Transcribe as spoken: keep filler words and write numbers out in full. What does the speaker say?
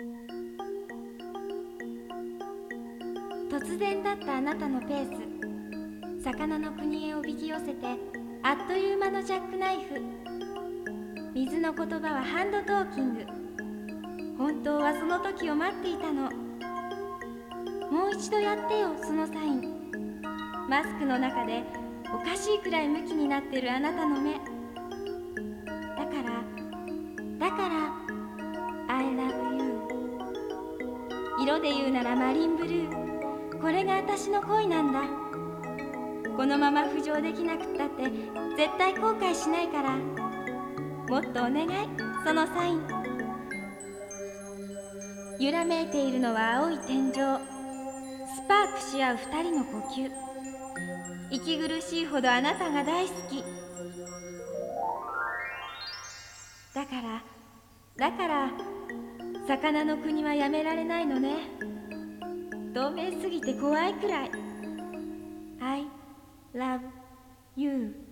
突然だったあなたのペース、魚の国へおびき寄せてあっという間のジャックナイフ。水の言葉はハンドトーキング。本当はその時を待っていたの。もう一度やってよ、そのサイン。マスクの中でおかしいくらいムキになってるあなたの目。だからだから I love you。 色で言うならマリンブルー。これが私の恋なんだ。このまま浮上できなくったって絶対後悔しないから、もっとお願い、そのサイン。揺らめいているのは青い天井。スパークし合う二人の呼吸。息苦しいほどあなたが大好き。だからだから魚の国はやめられないのね。透明すぎて怖いくらい。I love you。